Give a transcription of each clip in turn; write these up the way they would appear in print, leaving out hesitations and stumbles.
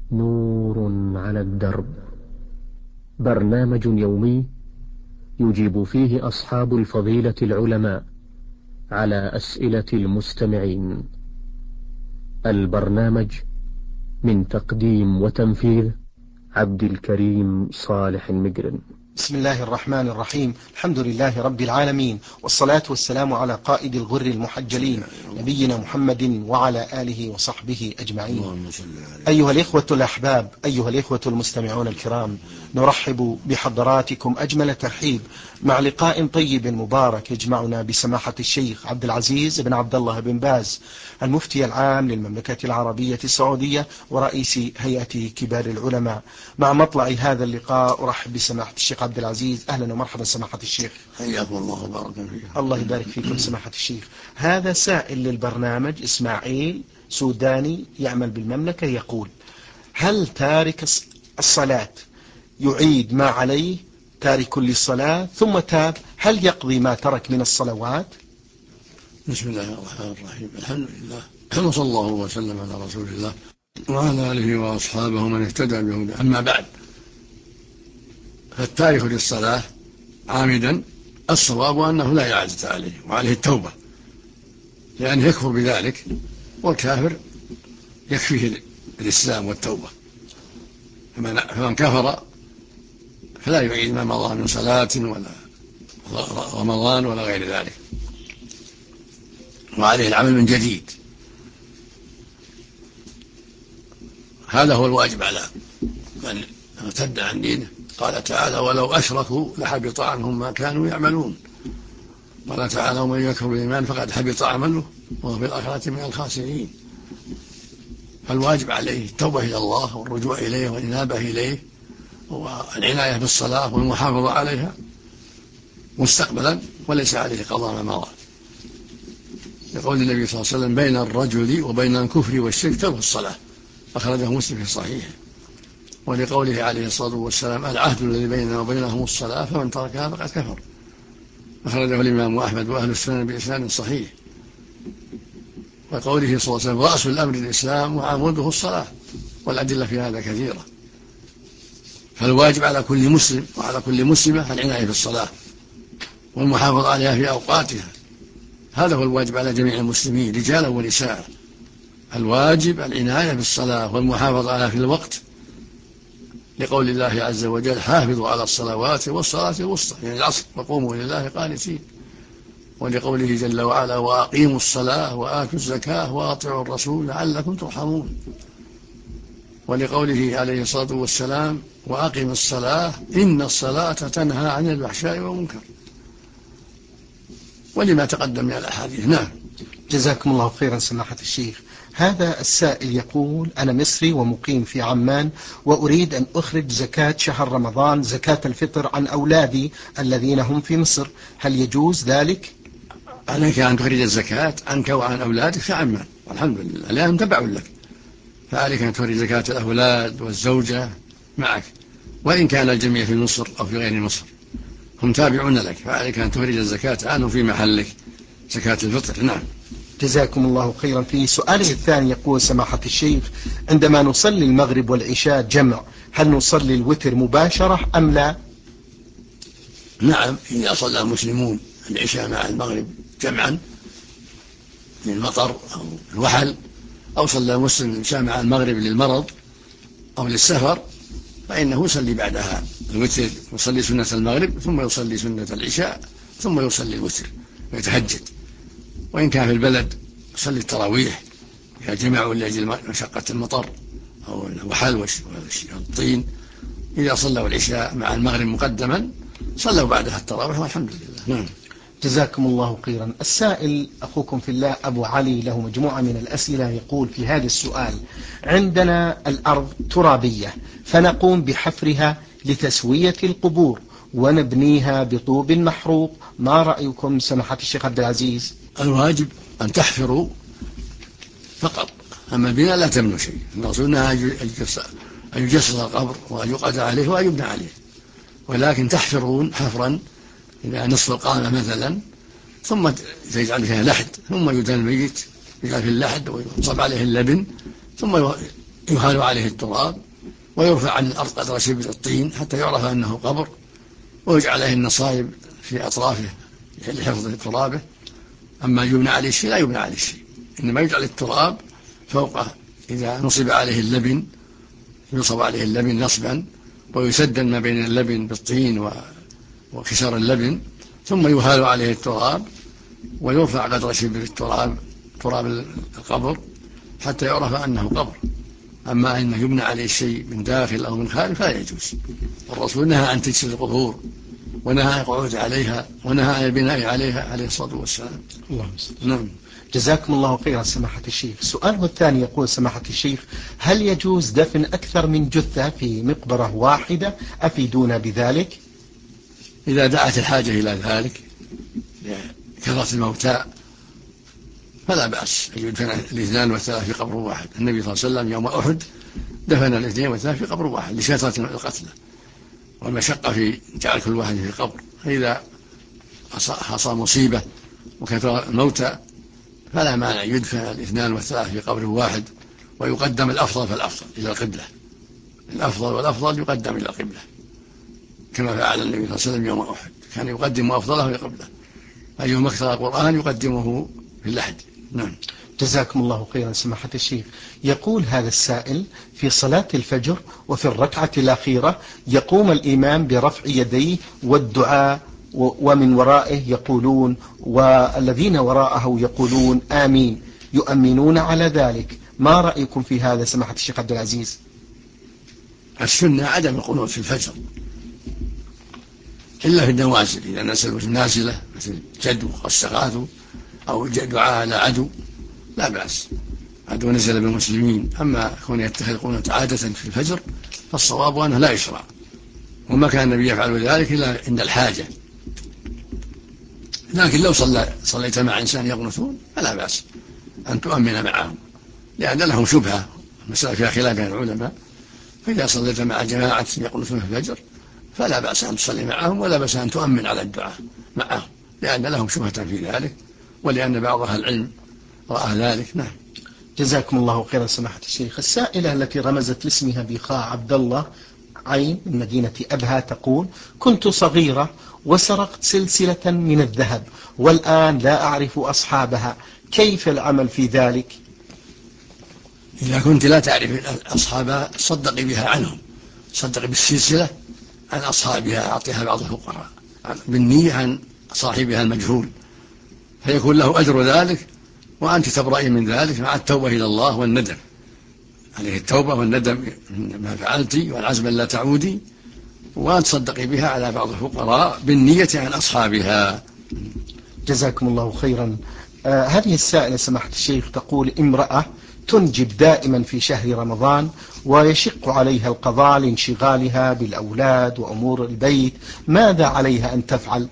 نور على الدرب، برنامج يومي يجيب فيه أصحاب الفضيلة العلماء على أسئلة المستمعين. البرنامج من تقديم وتنفيذ عبد الكريم صالح المقرن. بسم الله الرحمن الرحيم. الحمد لله رب العالمين، والصلاة والسلام على قائد الغر المحجلين نبينا محمد وعلى آله وصحبه أجمعين. أيها الإخوة الأحباب، أيها الإخوة المستمعون الكرام، نرحب بحضراتكم أجمل ترحيب مع لقاء طيب مبارك يجمعنا بسماحة الشيخ عبد العزيز بن عبد الله بن باز، المفتي العام للمملكة العربية السعودية ورئيس هيئة كبار العلماء. مع مطلع هذا اللقاء أرحب بسماحة الشيخ عبد العزيز. أهلا ومرحبا سماحة الشيخ. حياكم الله وبارك فيك. الله يبارك فيكم سماحة الشيخ. هذا سائل للبرنامج إسماعيل سوداني يعمل بالمملكة، يقول: هل تارك الصلاة يعيد ما عليه تارك للصلاة ثم تاب، هل يقضي ما ترك من الصلوات؟ بسم الله الرحمن الرحيم. الحمد لله وصلى الله وسلم على رسول الله وعلى آله وأصحابه من اهتدى بهداه. أما بعد، فالتارك للصلاة عامدا الصواب أنه لا إعادة عليه وعليه التوبة، لأنه يكفر بذلك، والكافر يكفيه الإسلام والتوبة. فمن كفر فلا يعيد ما مضى من صلاة ولا رمضان ولا غير ذلك، وعليه العمل من جديد. هذا هو الواجب على من ارتد عن دينه. قال تعالى: ولو أشركوا لحبط عنهم ما كانوا يعملون. قال تعالى: ومن يكفر بالإيمان فقد حبط عمله وهو في الآخرة من الخاسرين. فالواجب عليه التوبة إلى الله والرجوع إليه والإنابة إليه والعناية بالصلاة والمحافظة عليها مستقبلا، وليس عليه قضاء ما مضى، لقول النبي صلى الله عليه وسلم: بين الرجل وبين الكفر والشرك ترك الصلاة، أخرجه مسلم في صحيحه. ولقوله عليه الصلاة والسلام: العهد الذي بيننا وبينهم الصلاة فمن تركها فقد كفر، أخرجه الإمام أحمد وأهل السنن بإسناد صحيح. وقوله صلى الله عليه وسلم: رأس الأمر الإسلام وعموده الصلاة، والأدلة في هذا كثيرة. فالواجب على كل مسلم وعلى كل مسلمة العناية بالصلاة والمحافظة عليها في أوقاتها. هذا هو الواجب على جميع المسلمين رجالا ونساء. الواجب العناية بالصلاة والمحافظة عليها في الوقت، لقول الله عز وجل: حافظوا على الصلوات والصلاة الوسطى، يعني العصر، وقوموا لله قانتين. ولقوله جل وعلا: وأقيموا الصلاة وآتوا الزكاة وأطيعوا الرسول لعلكم ترحمون. ولقوله عليه الصلاة والسلام: وأقم الصلاة إن الصلاة تنهى عن الفحشاء والمنكر، ولما تقدم من الأحاديث. نعم. جزاكم الله خيرا سماحة الشيخ. هذا السائل يقول: أنا مصري ومقيم في عمان، وأريد أن أخرج زكاة شهر رمضان، زكاة الفطر، عن أولادي الذين هم في مصر، هل يجوز ذلك؟ عليك أن تخرج الزكاة عنك وعن أولادك في عمان، والحمد لله، لأنهم تبع لك. فعليك أن تخرج زكاة الأولاد والزوجة معك، وإن كان الجميع في مصر أو في غير مصر هم تابعون لك، فعليك أن تخرج الزكاة عنهم في محلك، زكاة الفطر. نعم. جزاكم الله خيرا. في سؤاله الثاني يقول سماحة الشيخ: عندما نصلي المغرب والعشاء جمع، هل نصلي الوتر مباشرة أم لا؟ نعم، إذا صلى المسلمون العشاء مع المغرب جمعا للمطر أو الوحل، أو صلى مسلم العشاء مع المغرب للمرض أو للسفر، فإنه يصلي بعدها الوتر، يصلي سنة المغرب ثم يصلي سنة العشاء ثم يصلي الوتر ويتهجد. وإن كان في البلد يصلي التراويح إذا جمعوا لأجل مشقة المطر أو الوحل والطين. إذا صلوا العشاء مع المغرب مقدما صلوا بعدها التراويح، والحمد لله. نعم. جزاكم الله خيرا. السائل أخوكم في الله أبو علي له مجموعة من الأسئلة، يقول في هذا السؤال: عندنا الأرض ترابية، فنقوم بحفرها لتسوية القبور ونبنيها بطوب محروق، ما رأيكم سماحة الشيخ عبد العزيز؟ الواجب أن تحفروا فقط، أما البناء لا تبنوا شيء. المقصود أنها أن يجسد القبر وأن يقعد عليه وأن يبنى عليه، ولكن تحفرون حفرا إلى نصف القامة مثلا، ثم تجعل فيها لحد، ثم يدفن الميت، يجعل في اللحد ويصب عليه اللبن، ثم يهال عليه التراب ويرفع عن الأرض قدر شبر الطين حتى يعرف أنه قبر، ويجعل عليه النصائب في أطرافه لحفظ ترابه. أما يبنى عليه شيء لا يبنى عليه شيء، إنما يجعل التراب فوقه. إذا نصب عليه اللبن ينصب عليه اللبن نصبا، ويسدن ما بين اللبن بالطين وكسر اللبن، ثم يهال عليه التراب ويرفع قدر شبر التراب، تراب القبر، حتى يعرف أنه قبر. أما أنه يبنى عليه شيء من داخل أو من خارج فلا يجوز. الرسول نهى عن تجسيد القبور، ونهى عن القعود عليها، ونهى عن البناء عليها عليه الصلاة والسلام. نعم. جزاكم الله خيرا سماحة الشيخ. سؤاله الثاني يقول سماحة الشيخ: هل يجوز دفن أكثر من جثة في مقبرة واحدة؟ أفيدونا بذلك. إذا دعت الحاجة إلى ذلك لكثرة الموتى فلا بأس أن يدفن الاثنان والثلاث في قبر واحد. النبي صلى الله عليه وسلم يوم أحد دفن الاثنين والثلاث في قبر واحد لكثرة القتلى والمشقة في جعل كل واحد في قبر. فإذا حصل مصيبة وكثر الموتى فلا مانع يدفن الاثنان والثلاث في قبر واحد، ويقدم الأفضل فالأفضل إلى القبلة. الأفضل والأفضل يقدم إلى القبلة، كما فعل النبي صلى الله عليه وسلم يوم أحد، كان يقدم أفضله إلى القبلة. أيهما اقترأ القرآن يقدمه في اللحد. نعم. جزاكم الله خيرا سماحة الشيخ. يقول هذا السائل: في صلاة الفجر وفي الركعة الأخيرة يقوم الإمام برفع يديه والدعاء، ومن ورائه يقولون والذين وراءه يقولون آمين، يؤمنون على ذلك. ما رأيكم في هذا سماحة الشيخ عبد العزيز؟ السنة عدم القنوت في الفجر إلا في النوازل، إذا نزلوا النازلة مثل جدو والسغاث أو دعاء على عدو لا بأس، عدو نزل بالمسلمين. أما كون يتخذ القنوت عادة في الفجر فالصواب أنه لا يشرع، وما كان النبي يفعل ذلك إلا عند الحاجة. لكن لو صليت مع إنسان يقنطون فلا بأس أن تؤمن معهم، لأن لهم شبهة، المسألة فيها خلاف بين العلماء. فإذا صليت مع جماعة يقنطون في الفجر فلا بأس أن تصلي معهم، ولا بأس أن تؤمن على الدعاء معهم، لأن لهم شبهة في ذلك، ولأن بعض أهل العلم رأى ذلك. نعم. جزاكم الله خيرا سماحة الشيخ. السائلة التي رمزت لاسمها بخاء عبد الله عين من مدينة أبها تقول: كنت صغيرة وسرقت سلسلة من الذهب والآن لا أعرف أصحابها، كيف العمل في ذلك؟ إذا كنت لا تعرف أصحابها صدقي بها عنهم، صدقي بالسلسلة عن أصحابها، أعطيها بعض الفقراء بالنية عن صاحبها المجهول، فيكون له أجر ذلك وأنت تبرئي من ذلك مع التوبة إلى الله والندم عليه، التوبة والندم ما فعلت والعزم لا تعودي، وأن تصدقي بها على بعض الفقراء بالنية عن أصحابها. جزاكم الله خيرا. هذه السائلة سماحة الشيخ تقول: امرأة تنجب دائما في شهر رمضان ويشق عليها القضاء لانشغالها بالأولاد وأمور البيت، ماذا عليها أن تفعل؟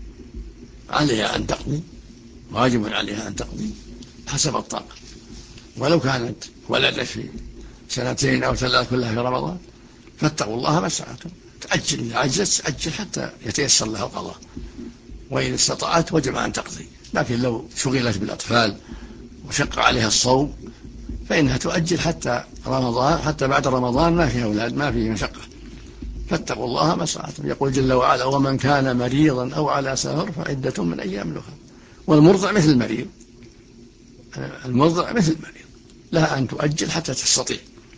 عليها أن تقضي، واجب عليها أن تقضي حسب الطاقة، ولو كانت ولدت في 2 أو 3 كلها في رمضان فاتقوا الله ما استطعتم، تأجل، إذا عجزت أجل حتى يتيسر لها القضاء، وإن استطعت وجب أن تقضي. لكن لو شغلت بالأطفال وشق عليها الصوم فإنها تؤجل حتى رمضان، حتى بعد رمضان ما فيه أولاد ما فيه مشقة، فاتقوا الله ما استطعتم. يقول جل وعلا: ومن كان مريضا أو على سفر فعدة من أيام أخرى. والمرضع مثل المريض، المرضع مثل المريض، لها أن تؤجل حتى تستطيع.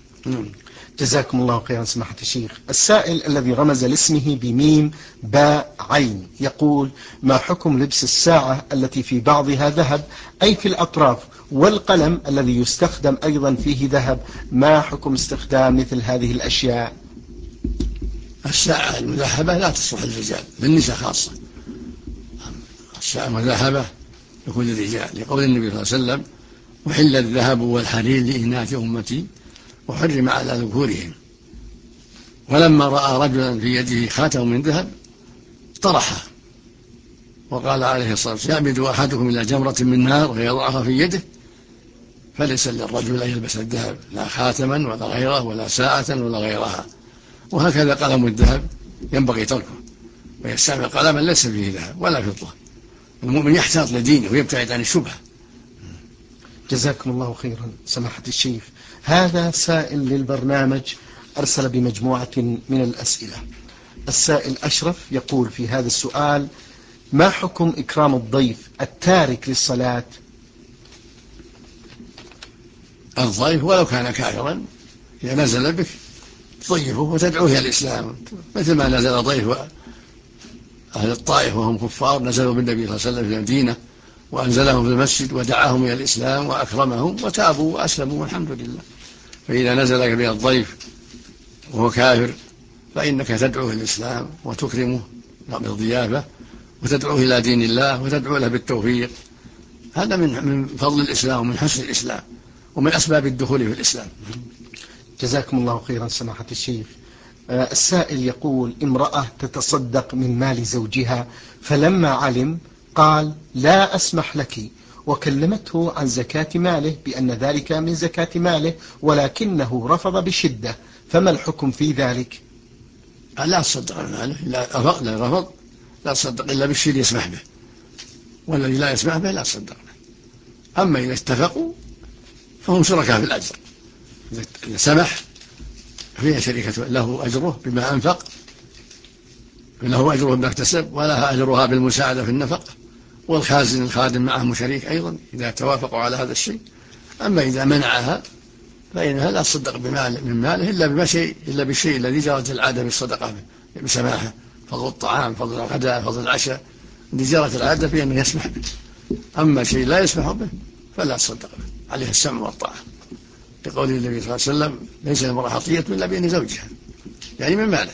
جزاكم الله خيرا سماحة الشيخ. السائل الذي رمز لاسمه بميم باء عين يقول: ما حكم لبس الساعة التي في بعضها ذهب أي في الأطراف، والقلم الذي يستخدم أيضا فيه ذهب، ما حكم استخدام مثل هذه الأشياء؟ الساعة المذهبة لا تصلح للرجال، للنساء خاصة. الساعة المذهبة لكل الرجال، لقول النبي صلى الله عليه وسلم: وحل الذهب والحرير لإناث أمتي وحرم على ذكورهم. ولما رأى رجلا في يده خاتم من ذهب طرحه، وقال عليه الصلاة والسلام: يعمد أحدكم إلى جمرة من نار فيضعها في يده، فليس للرجل أن يلبس الذهب لا خاتما ولا غيره ولا ساعة ولا غيرها. وهكذا قلم الذهب ينبغي تركه ويستعمل قلما ليس فيه ذهب ولا فضة. المؤمن يحتاط لدينه ويبتعد عن الشبهة. جزاكم الله خيرا سماحة الشيخ. هذا سائل للبرنامج أرسل بمجموعة من الأسئلة. السائل أشرف يقول في هذا السؤال: ما حكم إكرام الضيف التارك للصلاة؟ الضيف ولو كان كافرا إذا نزل بك تضيفه وتدعوه إلى الإسلام، مثل ما نزل ضيف أهل الطائف وهم كفار نزلوا بالنبي صلى الله عليه وسلم في المدينة وأنزلهم في المسجد ودعاهم إلى الإسلام وأكرمهم وتابوا وأسلموا والحمد لله. فإذا نزلك بها الضيف وهو كافر فإنك تدعوه إلى الإسلام وتكرمه بالضيافة وتدعوه إلى دين الله وتدعو له بالتوفيق. هذا من فضل الإسلام ومن حسن الإسلام ومن أسباب الدخول في الإسلام. جزاكم الله خيرا سماحة الشيخ. السائل يقول: امرأة تتصدق من مال زوجها فلما علم قال لا أسمح لك، وكلمته عن زكاة ماله بأن ذلك من زكاة ماله ولكنه رفض بشدة، فما الحكم في ذلك؟ لا تصدق من ماله، لا رفض لا تصدق إلا بالشيء يسمح به، والذي لا يسمح به لا تصدق به. أما إذا اتفقوا فهم شركاء في الأجر، إذا سمح فيها شركة له أجره بما أنفق، له أجره بما اكتسب ولها أجرها بالمساعدة في النفق، والخازن الخادم معهم شريك أيضا إذا توافقوا على هذا الشيء. أما إذا منعها فإنها لا تصدق بمال من ماله إلا بالشيء الذي جرت العادة بالصدقة بسماحه، فضل الطعام، فضل الغداء، فضل العشاء، الذي جرت العادة بأنه يسمح به. أما شيء لا يسمح به فلا تصدق به، عليها السمع والطاعة، لقول النبي صلى الله عليه وسلم: ليس المرأة خطية إلا بإذن زوجها، يعني من ماله.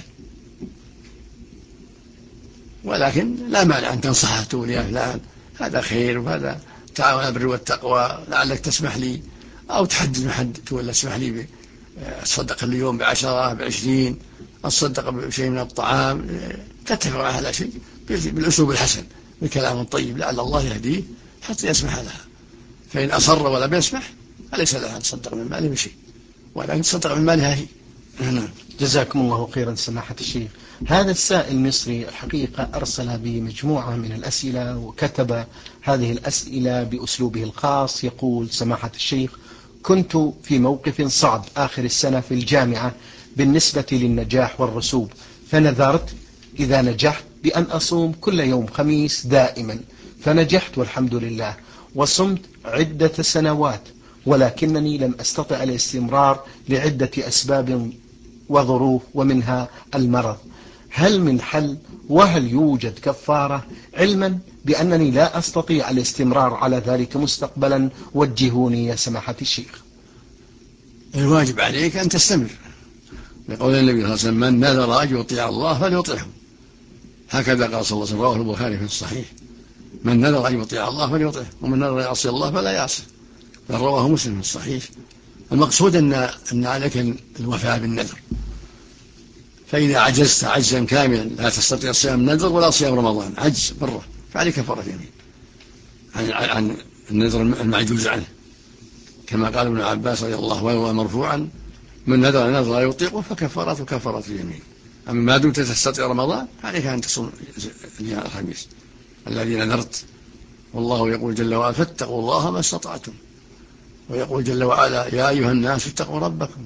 ولكن لا مانع أن تنصحه تقول يا فلان هذا خير وهذا تعاون على البر والتقوى، لعلك تسمح لي، أو تحدد محد تقول اسمح لي أتصدق اليوم ب10 ب20، أتصدق بشيء من الطعام، تتفق على هذا الشيء بالأسلوب الحسن بالكلام الطيب لعل الله يهديه حتى يسمح لها. فإن أصر ولم يسمح فليس لها أن تصدق من ماله بشيء، ولكن تصدق من مالها هي. جزاكم الله خيرا سماحة الشيخ. هذا السائل مصري الحقيقة أرسل بمجموعة من الأسئلة وكتب هذه الأسئلة بأسلوبه الخاص. يقول: سماحة الشيخ، كنت في موقف صعب آخر السنة في الجامعة بالنسبة للنجاح والرسوب، فنذرت إذا نجحت بأن أصوم كل يوم خميس دائما، فنجحت والحمد لله، وصمت عدة سنوات، ولكنني لم أستطع الاستمرار لعدة أسباب وظروف ومنها المرض. هل من حل؟ وهل يوجد كفارة؟ علما بأنني لا أستطيع الاستمرار على ذلك مستقبلا، وجهوني يا سماحة الشيخ. الواجب عليك أن تستمر، لقول النبي صلى الله عليه وسلم: من نذر أن يطيع الله فليطعه. هكذا قال صلى الله عليه وسلم، رواه البخاري في الصحيح: من نذر أن يطيع الله فليطعه، ومن نذر أن يعصي الله فلا يعصه. بل رواه مسلم في الصحيح. المقصود أن عليك الوفاء بالنذر، فإذا عجزت عجزا كاملا لا تستطيع صيام النذر ولا صيام رمضان، عجز مرة، فعليك كفارة يمين عن النذر المعجوز عنه، كما قال ابن عباس رضي الله عنه مرفوعا: من نذر لا يطيقه فكفارته كفارة اليمين. أما ما دمت تستطيع رمضان عليك أن تصوم أيام الخميس الذي نذرت. والله يقول جل وعلا: فاتقوا الله ما استطعتم. ويقول جل وعلا: يا أيها الناس اتقوا ربكم.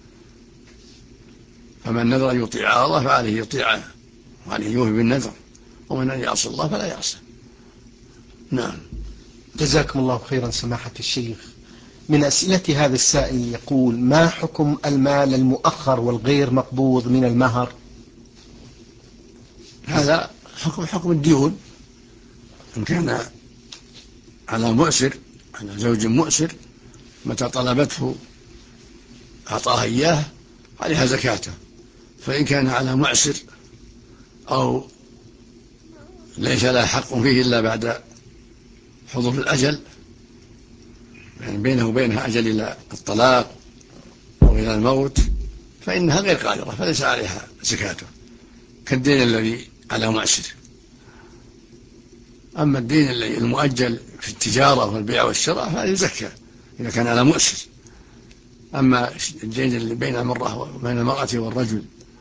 فمن نذر أن يطيع الله فعليه يطيعه وعليه يوفي بالنذر، ومن أن يعصي الله فلا يعصي. نعم. جزاكم الله خيرا سماحة الشيخ. من أسئلة هذا السائل يقول: ما حكم المال المؤخر والغير مقبوض من المهر؟ هذا حكم الديون، إن كان على مؤسر، على زوج مؤسر، متى طلبته أعطاها إياه عليها زكاته. فإن كان على معسر أو ليس لها حق فيه إلا بعد حضور الأجل، يعني بينه وبينها أجل إلى الطلاق أو إلى الموت، فإنها غير قادرة فليس عليها زكاته، كالدين الذي على معسر. أما الدين المؤجل في التجارة والبيع والشراء فهذا يزكى إذا كان على مؤسر. أما الدين اللي بين المرأة والرجل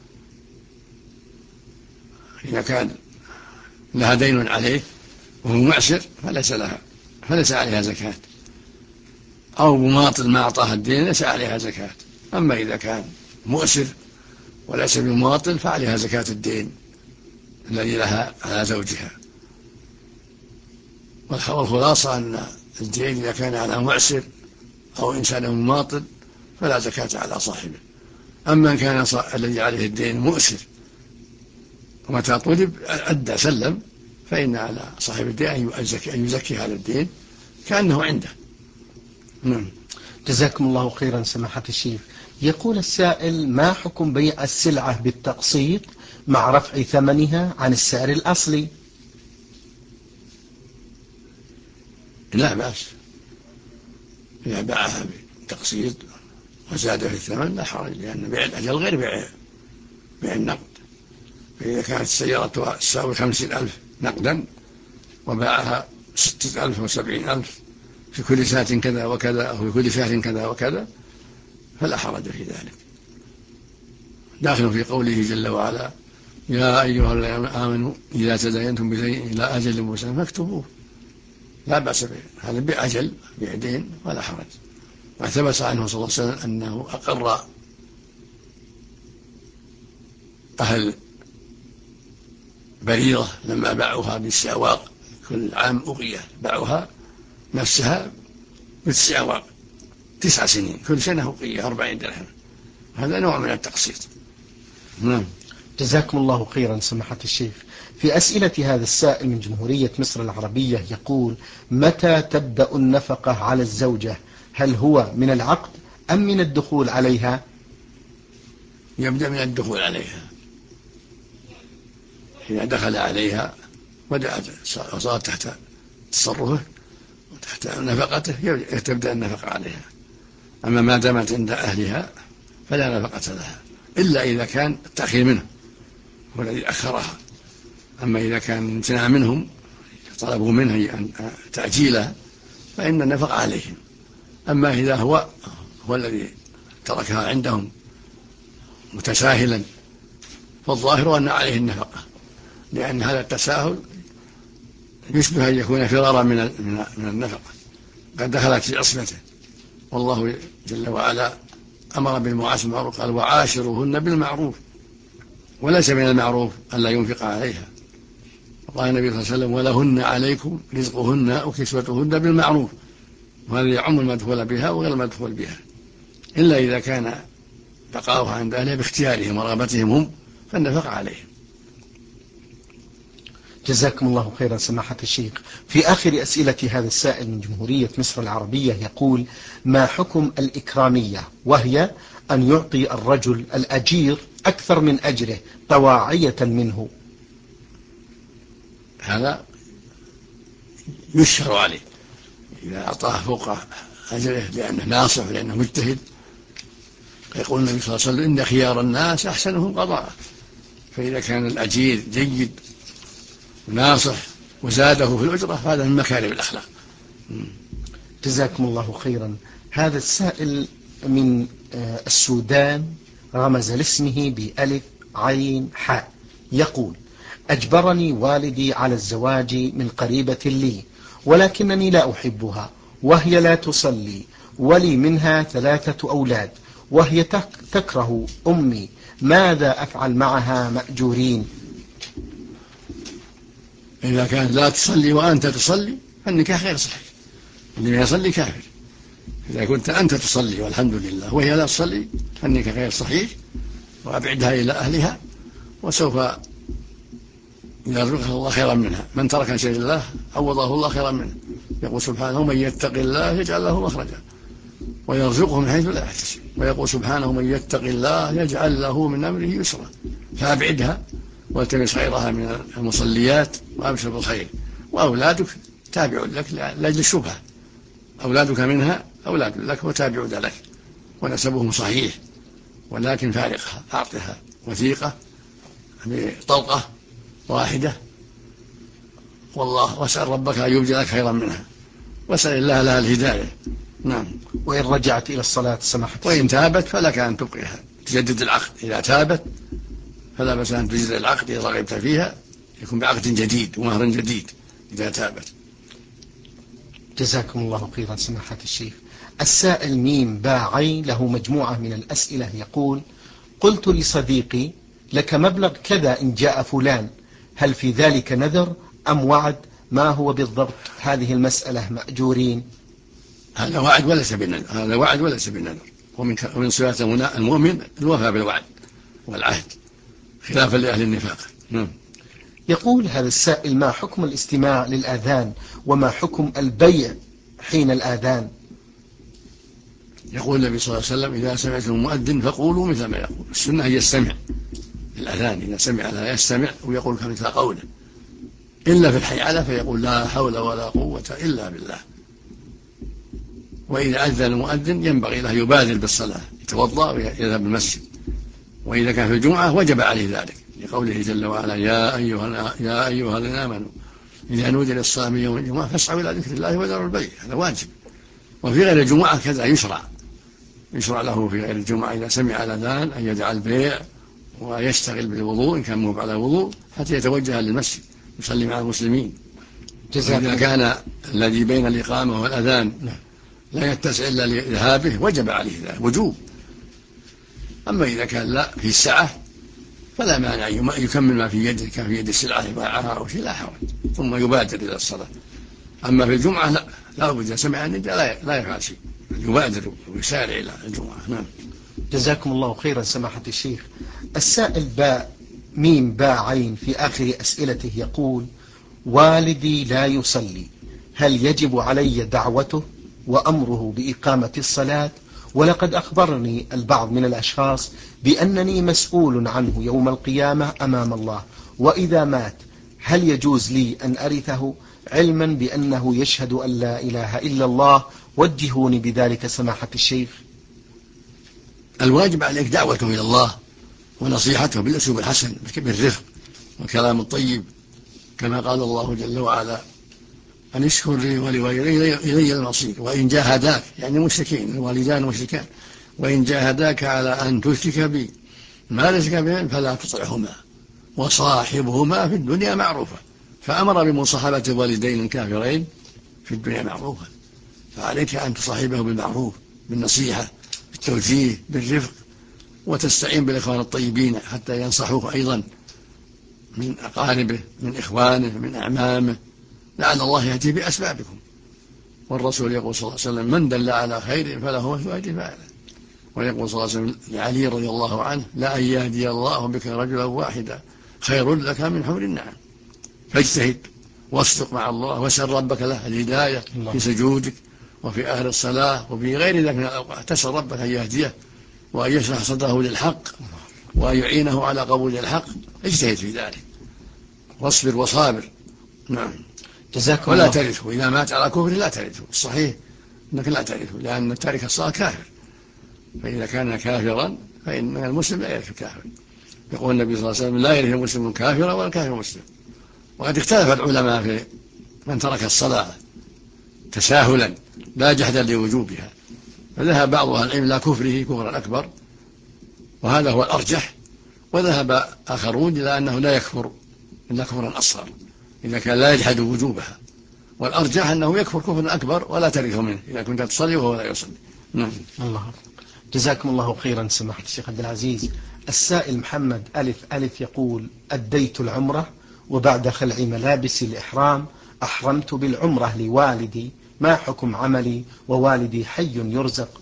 إذا كان لها دين عليه وهو معسر فليس عليها زكاة. أو مماطل ما أعطاها الدين ليس عليها زكاة. أما إذا كان مؤسر وليس بمماطل فعليها زكاة الدين الذي لها على زوجها. والخلاصة أن الدين إذا كان على معسر أو إنسان مماطل فلا زكاة على صاحبه. أما إن كان الذي عليه الدين مؤسر ومتى طلب أدى سلم فإن على صاحب الدين أن يزكي هذا الدين كأنه عنده. جزاكم الله خيرا سماحة الشيخ. يقول السائل: ما حكم بيع السلعة بالتقسيط مع رفع ثمنها عن السعر الأصلي؟ لا بأس إذا باعها بالتقسيط وزاد في الثمن لا حرج، لأن بيع الأجل غير بيع النقد. فإذا كانت السيارة تساوي 50,000 نقدا وباعها 60,000 و 70,000 في كل ساعة كذا وكذا أو في كل شهر كذا وكذا فلا حرج في ذلك. داخل في قوله جل وعلا: يا أيها الذين آمنوا إذا تداينتم بدين إلى أجل مسمى فاكتبوه. لا بأس به، هذا بأجل بعدين ولا حرج. وثبت عنه صلى الله عليه وسلم أنه أقر أهل بريرة لما باعوها بالسعواق كل عام أغية، باعوها نفسها بالسعواق 9 سنين كل سنة أغية 40 درهم. هذا نوع من التقسيط. جزاكم الله خيرا سماحة الشيخ. في أسئلة هذا السائل من جمهورية مصر العربية يقول: متى تبدأ النفقة على الزوجة؟ هل هو من العقد أم من الدخول عليها؟ يبدأ من الدخول عليها. إذا دخل عليها وصارت تحت تصرفه وتحت نفقته تبدأ النفقة عليها. أما ما دامت عند أهلها فلا نفقة لها إلا إذا كان التأخير منه هو الذي أخرها. أما إذا كان امتناع منهم طلبوا منه أن تأجيلها فإن النفقة عليهم. أما إذا هو الذي تركها عندهم متساهلا فالظاهر أن عليه النفقة، لأن هذا التساهل يشبه أن يكون فرارا من النفقة، قد دخلت في عصمته. والله جل وعلا أمر بالمعاشرة بالمعروف، قال: وعاشروهن بالمعروف، وليس من المعروف ألا ينفق عليها. قال النبي صلى الله عليه وسلم: ولهن عليكم رزقهن وكسوتهن بالمعروف. وهذا يعم المدخول بها وغير المدخول بها، إلا إذا كان بقاؤها عند أهلها باختيارهم ورغبتهم هم فالنفقة عليهم. جزاكم الله خيرا سماحة الشيخ. في آخر أسئلة هذا السائل من جمهورية مصر العربية يقول: ما حكم الإكرامية، وهي أن يعطي الرجل الأجير أكثر من أجره طواعية منه؟ هذا يشهر عليه إذا أعطاه فوق أجره لأنه ناصح ولأنه مجتهد. يقول النبي صلى الله عليه وسلم: إن خيار الناس أحسنهم قضاء. فإذا كان الأجير جيد وناصح وزاده في الأجرة فهذا من مكارم الأخلاق. جزاكم الله خيرا. هذا السائل من السودان رمز لاسمه بألف عين حاء يقول: أجبرني والدي على الزواج من قريبة لي، ولكنني لا أحبها، وهي لا تصلي، ولي منها 3 أولاد، وهي تكره أمي، ماذا أفعل معها مأجورين؟ إذا كانت لا تصلي وأنت تصلي فالنكاح غير صحيح، اللي يصلي كافر. إذا كنت أنت تصلي والحمد لله وهي لا تصلي فالنكاح غير صحيح، وأبعدها إلى أهلها وسوف يرزقها الله خيرا منها. من ترك شيء لله عوضه الله خيرا منه. يقول سبحانه: من يتق الله يجعل له مخرجا ويرزقه من حيث لا يحتسب. ويقول سبحانه: من يتق الله يجعل له من أمره يسرا. فأبعدها والتمس غيرها من المصليات وأبشر بالخير. وأولادك تابع لك لأجل الشبهة، أولادك منها أولاد لك وتابعون لك ونسبهم صحيح، ولكن فارقها، أعطها وثيقة بطلقة واحدة، والله واسأل ربك أن يبدي لك خيرا منها، واسأل الله لها الهداية. نعم. وإن رجعت إلى الصلاة سمحت، وإن تابت فلك أن تبقيها، تجدد العقد. إذا تابت فلا بأس أن تجدد العقد إذا رغبت فيها، يكون بعقد جديد ومهر جديد إذا تابت. جزاكم الله خيرا سماحة الشيخ. السائل ميم باء عين له مجموعة من الأسئلة يقول: قلت لصديقي: لك مبلغ كذا إن جاء فلان، هل في ذلك نذر أم وعد؟ ما هو بالضبط هذه المسألة مأجورين؟ هذا وعد وليس بنذر، هذا وعد وليس بنذر. ومن صفات المؤمن الوفاء بالوعد والعهد خلافا لأهل النفاق. يقول هذا السائل: ما حكم الاستماع للآذان، وما حكم البيع حين الآذان؟ يقول النبي صلى الله عليه وسلم: إذا سمعتم المؤذن فقولوا مثل ما يقول. السنة هي يستمع الأذان، إذا سمع لا يستمع ويقول كمثل قوله، إلا في الحيعلة فيقول: لا حول ولا قوة إلا بالله. وإذا أذن المؤذن ينبغي له يبادر بالصلاة، يتوضأ ويذهب المسجد. وإذا كان في الجمعة وجب عليه ذلك، لقوله جل وعلا: يا أيها الذين آمنوا إذا نودي للصلاة من يوم الجمعة فاسعوا إلى ذكر الله وذروا البيع. هذا واجب. وفي غير الجمعة كذا يشرع له في غير الجمعة إذا سمع الأذان أن يدع البيع ويشتغل بالوضوء إن كان موهب على الوضوء حتى يتوجه للمسجد يصلي مع المسلمين. إذا كان الذي بين الإقامة والأذان لا يتسع إلا لذهابه وجب عليه ذلك وجوب. أما إذا كان لا في السعة فلا مانع يكمل ما في يده، كان في يد السلعة يباعها أو شيء لا حرج، ثم يبادر إلى الصلاة. أما في الجمعة لا بد إذا سمع النداء لا يفعل شيء، يبادر ويسارع إلى الجمعة. جزاكم الله خيرا سماحة الشيخ. السائل باء ميم باء عين في آخر أسئلته يقول: والدي لا يصلي، هل يجب علي دعوته وأمره بإقامة الصلاة؟ ولقد أخبرني البعض من الأشخاص بأنني مسؤول عنه يوم القيامة أمام الله، وإذا مات هل يجوز لي أن أرثه، علما بأنه يشهد أن لا إله إلا الله؟ وجهوني بذلك سماحة الشيخ. الواجب عليك دعوته إلى الله ونصيحته بالأسلوب الحسن بالرفق والكلام الطيب، كما قال الله جل وعلا: أن اشكر لي ولوالدي إلي المصير وإن جاهداك، يعني مشركين الوالدان مشركان، وإن جاهداك على أن تشرك بي ما ليس بك فلا تطعهما وصاحبهما في الدنيا معروفا. فأمر بمصاحبة الوالدين الكافرين في الدنيا معروفا، فعليك أن تصاحبه بالمعروف بالنصيحة بالتوجيه بالرفق، وتستعين بالإخوان الطيبين حتى ينصحوه أيضا من أقاربه من إخوانه من أعمامه، لعل الله يهدي بأسبابكم. والرسول يقول صلى الله عليه وسلم: من دل على خير فله مثل أجر فاعله. ويقول صلى الله عليه وسلم لعلي رضي الله عنه: لا أن يهدي الله بك رجلا واحدا خير لك من حمر النعم. فاجتهد واصدق مع الله واسأل ربك له الهداية في سجودك وفي أهل الصلاة وفي غير ذلك من الأوقات، تسأل ربك أن يهديه وأن يشرح صدره للحق وأن يعينه على قبول الحق. اجتهد في ذلك واصبر وصابر. نعم. جزاكم ولا الله. ترثه إذا مات على كفر، لا ترثه. الصحيح أنك لا ترثه، لأن تارك الصلاة كافر، فإذا كان كافرا فإن المسلم لا يرث الكافر. يقول النبي صلى الله عليه وسلم: لا يرث المسلم كافرا ولا الكافر مسلم. وقد اختلف العلماء في من ترك الصلاة تساهلا لا جحدا لوجوبها، فذهب بعض أهل العلم إلى كفره كفرا أكبر، وهذا هو الأرجح. وذهب آخرون إلى أنه لا يكفر إلا كفرا أصغر إذا كان لا يجحد وجوبها، والأرجح أنه يكفر كفرا أكبر ولا ترثه منه إذا كنت تصلي وهو لا يصلي. نعم. الله. جزاكم الله خيرا سماحة الشيخ عبد العزيز. السائل محمد ألف ألف يقول: أديت العمرة وبعد خلع ملابس الإحرام أحرمت بالعمرة لوالدي، ما حكم عملي ووالدي حي يرزق؟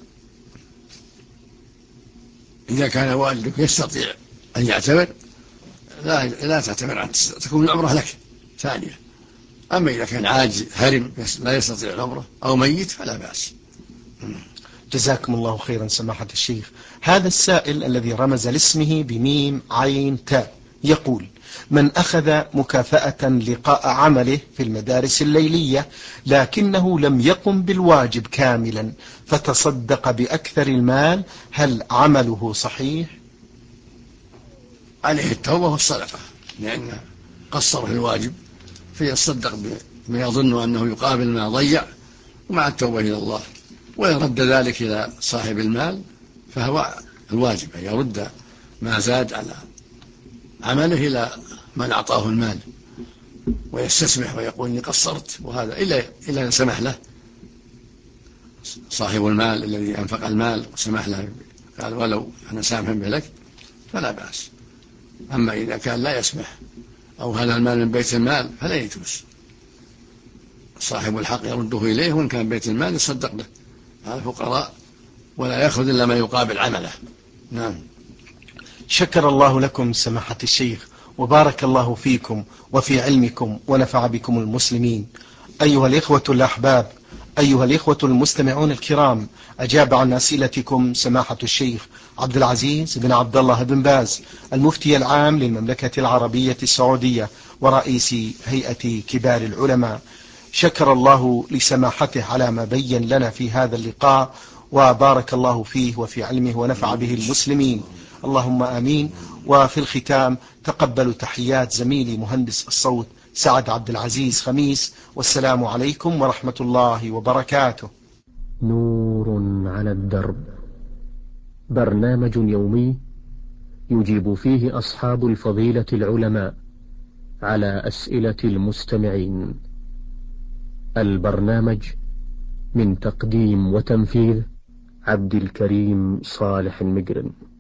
إذا كان والدك يستطيع أن يعتمر لا تعتمر، تكون العمرة لك ثانية. أما إذا كان عاجز هرم لا يستطيع العمرة أو ميت فلا بأس. جزاكم الله خيرا سماحة الشيخ. هذا السائل الذي رمز لاسمه بميم عين تاء يقول: من أخذ مكافأة لقاء عمله في المدارس الليلية لكنه لم يقم بالواجب كاملا فتصدق بأكثر المال، هل عمله صحيح؟ عليه التوبة والصدقة، لأنه قصر في الواجب فيصدق بما يظن أنه يقابل ما ضيع، ومع التوبة إلى الله. وإن رد ذلك إلى صاحب المال فهو الواجب أن يرد ما زاد على عمله إلى من أعطاه المال ويستسمح ويقول إني قصرت، وهذا إلا أن سمح له صاحب المال الذي أنفق المال وسمح له قال ولو أنا سامح به لك فلا بأس. أما إذا كان لا يسمح أو هذا المال من بيت المال فلا يجوز، صاحب الحق يرده إليه، وإن كان بيت المال يصدق به على الفقراء ولا يأخذ إلا ما يقابل عمله. نعم. شكر الله لكم سماحة الشيخ، وبارك الله فيكم وفي علمكم ونفع بكم المسلمين. أيها الإخوة الأحباب، أيها الإخوة المستمعون الكرام، أجاب عن أسئلتكم سماحة الشيخ عبد العزيز بن عبد الله بن باز، المفتي العام للمملكة العربية السعودية ورئيس هيئة كبار العلماء. شكر الله لسماحته على ما بين لنا في هذا اللقاء، وبارك الله فيه وفي علمه ونفع به المسلمين، اللهم آمين. وفي الختام تقبلوا تحيات زميلي مهندس الصوت سعد عبد العزيز خميس، والسلام عليكم ورحمة الله وبركاته. نور على الدرب، برنامج يومي يجيب فيه أصحاب الفضيلة العلماء على أسئلة المستمعين. البرنامج من تقديم وتنفيذ عبد الكريم صالح المقرن.